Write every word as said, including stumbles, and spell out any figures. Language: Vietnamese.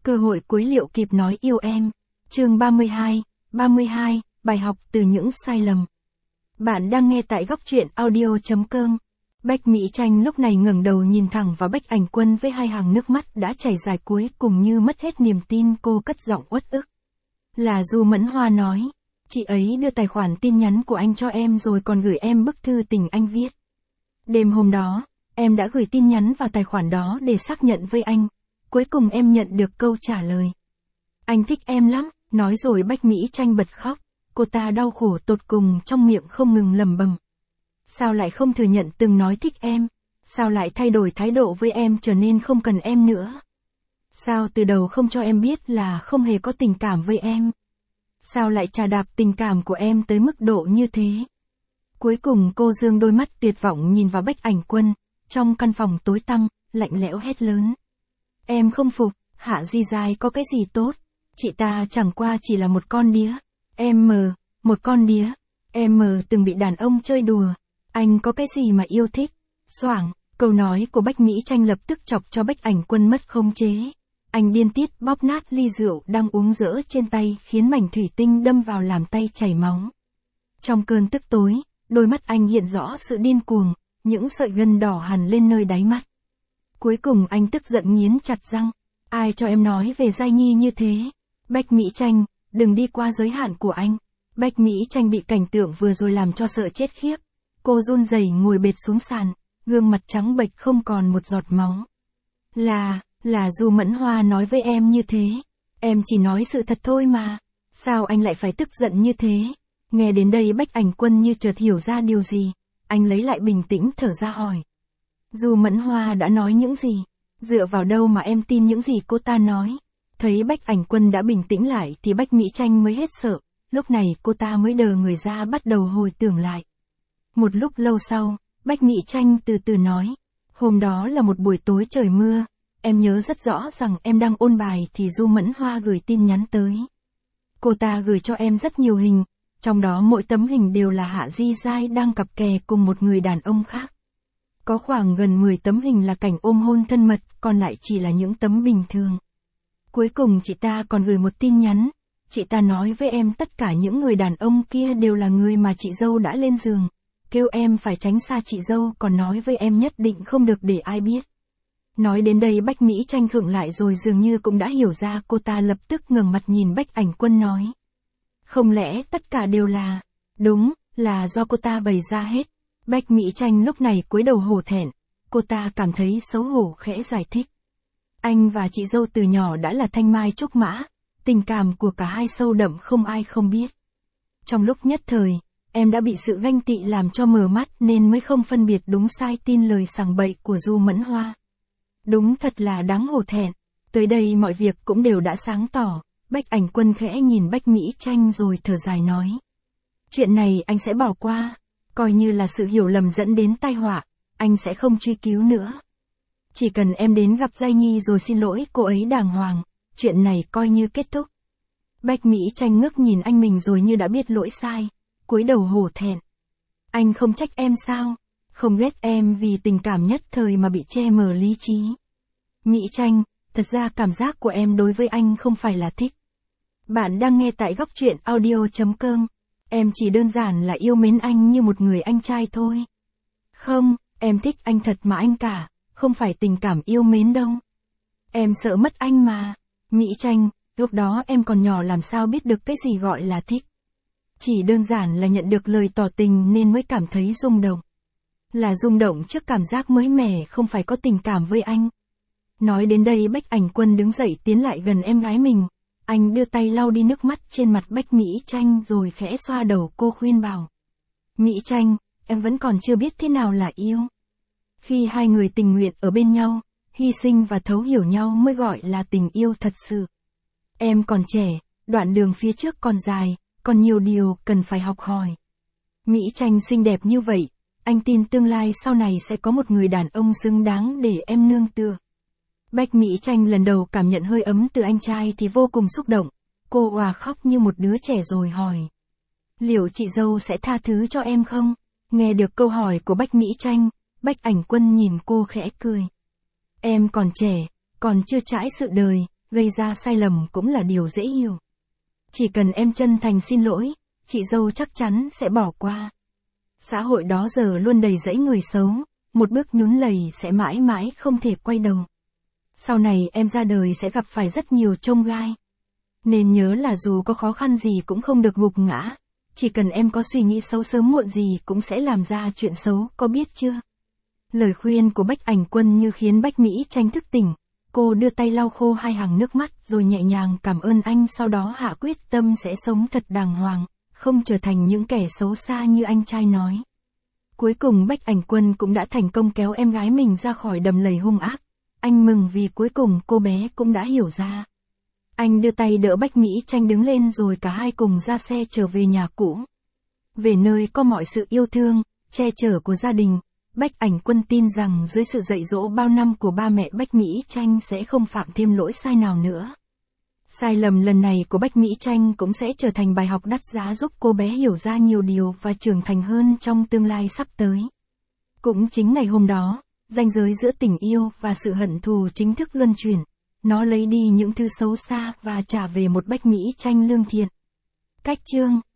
Cơ hội cuối liệu kịp nói yêu em. Chương ba mươi hai, ba mươi hai, bài học từ những sai lầm. Bạn đang nghe tại góc truyện audio chấm com. Bách Mỹ Tranh lúc này ngẩng đầu nhìn thẳng vào Bách Ảnh Quân với hai hàng nước mắt đã chảy dài cuối cùng như mất hết niềm tin. Cô cất giọng uất ức. Là Du Mẫn Hoa nói, chị ấy đưa tài khoản tin nhắn của anh cho em rồi còn gửi em bức thư tình anh viết. Đêm hôm đó, em đã gửi tin nhắn vào tài khoản đó để xác nhận với anh. Cuối cùng em nhận được câu trả lời. Anh thích em lắm, nói rồi Bách Mỹ Tranh bật khóc. Cô ta đau khổ tột cùng trong miệng không ngừng lẩm bẩm. Sao lại không thừa nhận từng nói thích em? Sao lại thay đổi thái độ với em trở nên không cần em nữa? Sao từ đầu không cho em biết là không hề có tình cảm với em? Sao lại chà đạp tình cảm của em tới mức độ như thế? Cuối cùng cô dương đôi mắt tuyệt vọng nhìn vào Bách Ảnh Quân, trong căn phòng tối tăm, lạnh lẽo hét lớn. Em không phục, Hạ Di Giai có cái gì tốt? Chị ta chẳng qua chỉ là một con đĩa. Em mờ, một con đĩa. Em mờ từng bị đàn ông chơi đùa. Anh có cái gì mà yêu thích? Xoảng, câu nói của Bách Mỹ Tranh lập tức chọc cho Bách Ảnh Quân mất khống chế. Anh điên tiết bóp nát ly rượu đang uống dở trên tay khiến mảnh thủy tinh đâm vào làm tay chảy máu. Trong cơn tức tối, đôi mắt anh hiện rõ sự điên cuồng, những sợi gân đỏ hằn lên nơi đáy mắt. Cuối cùng anh tức giận nghiến chặt răng. Ai cho em nói về Giai Nhi như thế? Bách Mỹ Tranh, đừng đi qua giới hạn của anh. Bách Mỹ Tranh bị cảnh tượng vừa rồi làm cho sợ chết khiếp. Cô run rẩy ngồi bệt xuống sàn, gương mặt trắng bệch không còn một giọt máu. Là, là Du Mẫn Hoa nói với em như thế. Em chỉ nói sự thật thôi mà. Sao anh lại phải tức giận như thế? Nghe đến đây Bách Ảnh Quân như chợt hiểu ra điều gì. Anh lấy lại bình tĩnh thở ra hỏi. Du Mẫn Hoa đã nói những gì? Dựa vào đâu mà em tin những gì cô ta nói? Thấy Bách Ảnh Quân đã bình tĩnh lại thì Bách Mỹ Tranh mới hết sợ. Lúc này cô ta mới đờ người ra bắt đầu hồi tưởng lại. Một lúc lâu sau, Bách Mỹ Tranh từ từ nói. Hôm đó là một buổi tối trời mưa. Em nhớ rất rõ rằng em đang ôn bài thì Du Mẫn Hoa gửi tin nhắn tới. Cô ta gửi cho em rất nhiều hình. Trong đó mỗi tấm hình đều là Hạ Di Giai đang cặp kè cùng một người đàn ông khác. Có khoảng gần mười tấm hình là cảnh ôm hôn thân mật, còn lại chỉ là những tấm bình thường. Cuối cùng chị ta còn gửi một tin nhắn. Chị ta nói với em tất cả những người đàn ông kia đều là người mà chị dâu đã lên giường. Kêu em phải tránh xa chị dâu, còn nói với em nhất định không được để ai biết. Nói đến đây Bách Mỹ Tranh khựng lại rồi dường như cũng đã hiểu ra. Cô ta lập tức ngẩng mặt nhìn Bách Ảnh Quân nói. Không lẽ tất cả đều là... Đúng, là do cô ta bày ra hết. Bách Mỹ Tranh lúc này cúi đầu hổ thẹn. Cô ta cảm thấy xấu hổ khẽ giải thích. Anh và chị dâu từ nhỏ đã là thanh mai trúc mã. Tình cảm của cả hai sâu đậm không ai không biết. Trong lúc nhất thời, em đã bị sự ganh tị làm cho mờ mắt nên mới không phân biệt đúng sai tin lời sằng bậy của Du Mẫn Hoa. Đúng thật là đáng hổ thẹn. Tới đây mọi việc cũng đều đã sáng tỏ. Bách Ảnh Quân khẽ nhìn Bách Mỹ Tranh rồi thở dài nói. Chuyện này anh sẽ bỏ qua. Coi như là sự hiểu lầm dẫn đến tai họa. Anh sẽ không truy cứu nữa. Chỉ cần em đến gặp Giai Nhi rồi xin lỗi cô ấy đàng hoàng. Chuyện này coi như kết thúc. Bách Mỹ Tranh ngước nhìn anh mình rồi như đã biết lỗi sai. Cúi đầu hổ thẹn. Anh không trách em sao? Không ghét em vì tình cảm nhất thời mà bị che mờ lý trí. Mỹ Tranh, thật ra cảm giác của em đối với anh không phải là thích. Bạn đang nghe tại góc truyện audio chấm com. Em chỉ đơn giản là yêu mến anh như một người anh trai thôi. Không, em thích anh thật mà anh cả, không phải tình cảm yêu mến đâu. Em sợ mất anh mà. Mỹ Tranh, lúc đó em còn nhỏ làm sao biết được cái gì gọi là thích. Chỉ đơn giản là nhận được lời tỏ tình nên mới cảm thấy rung động. Là rung động trước cảm giác mới mẻ, không phải có tình cảm với anh. Nói đến đây Bách Ảnh Quân đứng dậy tiến lại gần em gái mình. Anh đưa tay lau đi nước mắt trên mặt Bách Mỹ Tranh rồi khẽ xoa đầu cô khuyên bảo. Mỹ Tranh, em vẫn còn chưa biết thế nào là yêu. Khi hai người tình nguyện ở bên nhau, hy sinh và thấu hiểu nhau mới gọi là tình yêu thật sự. Em còn trẻ, đoạn đường phía trước còn dài, còn nhiều điều cần phải học hỏi. Mỹ Tranh xinh đẹp như vậy, anh tin tương lai sau này sẽ có một người đàn ông xứng đáng để em nương tựa. Bách Mỹ Tranh lần đầu cảm nhận hơi ấm từ anh trai thì vô cùng xúc động. Cô òa khóc như một đứa trẻ rồi hỏi. Liệu chị dâu sẽ tha thứ cho em không? Nghe được câu hỏi của Bách Mỹ Tranh, Bách Ảnh Quân nhìn cô khẽ cười. Em còn trẻ, còn chưa trải sự đời, gây ra sai lầm cũng là điều dễ hiểu. Chỉ cần em chân thành xin lỗi, chị dâu chắc chắn sẽ bỏ qua. Xã hội đó giờ luôn đầy rẫy người xấu, một bước nhún lầy sẽ mãi mãi không thể quay đầu. Sau này em ra đời sẽ gặp phải rất nhiều chông gai. Nên nhớ là dù có khó khăn gì cũng không được gục ngã. Chỉ cần em có suy nghĩ xấu sớm muộn gì cũng sẽ làm ra chuyện xấu, có biết chưa? Lời khuyên của Bách Ảnh Quân như khiến Bách Mỹ Tranh thức tỉnh. Cô đưa tay lau khô hai hàng nước mắt rồi nhẹ nhàng cảm ơn anh, sau đó hạ quyết tâm sẽ sống thật đàng hoàng, không trở thành những kẻ xấu xa như anh trai nói. Cuối cùng Bách Ảnh Quân cũng đã thành công kéo em gái mình ra khỏi đầm lầy hung ác. Anh mừng vì cuối cùng cô bé cũng đã hiểu ra. Anh đưa tay đỡ Bách Mỹ Tranh đứng lên rồi cả hai cùng ra xe trở về nhà cũ. Về nơi có mọi sự yêu thương, che chở của gia đình, Bách Ảnh Quân tin rằng dưới sự dạy dỗ bao năm của ba mẹ Bách Mỹ Tranh sẽ không phạm thêm lỗi sai nào nữa. Sai lầm lần này của Bách Mỹ Tranh cũng sẽ trở thành bài học đắt giá giúp cô bé hiểu ra nhiều điều và trưởng thành hơn trong tương lai sắp tới. Cũng chính ngày hôm đó, ranh giới giữa tình yêu và sự hận thù chính thức luân chuyển. Nó lấy đi những thứ xấu xa và trả về một Bách Mỹ Tranh lương thiện. Cách chương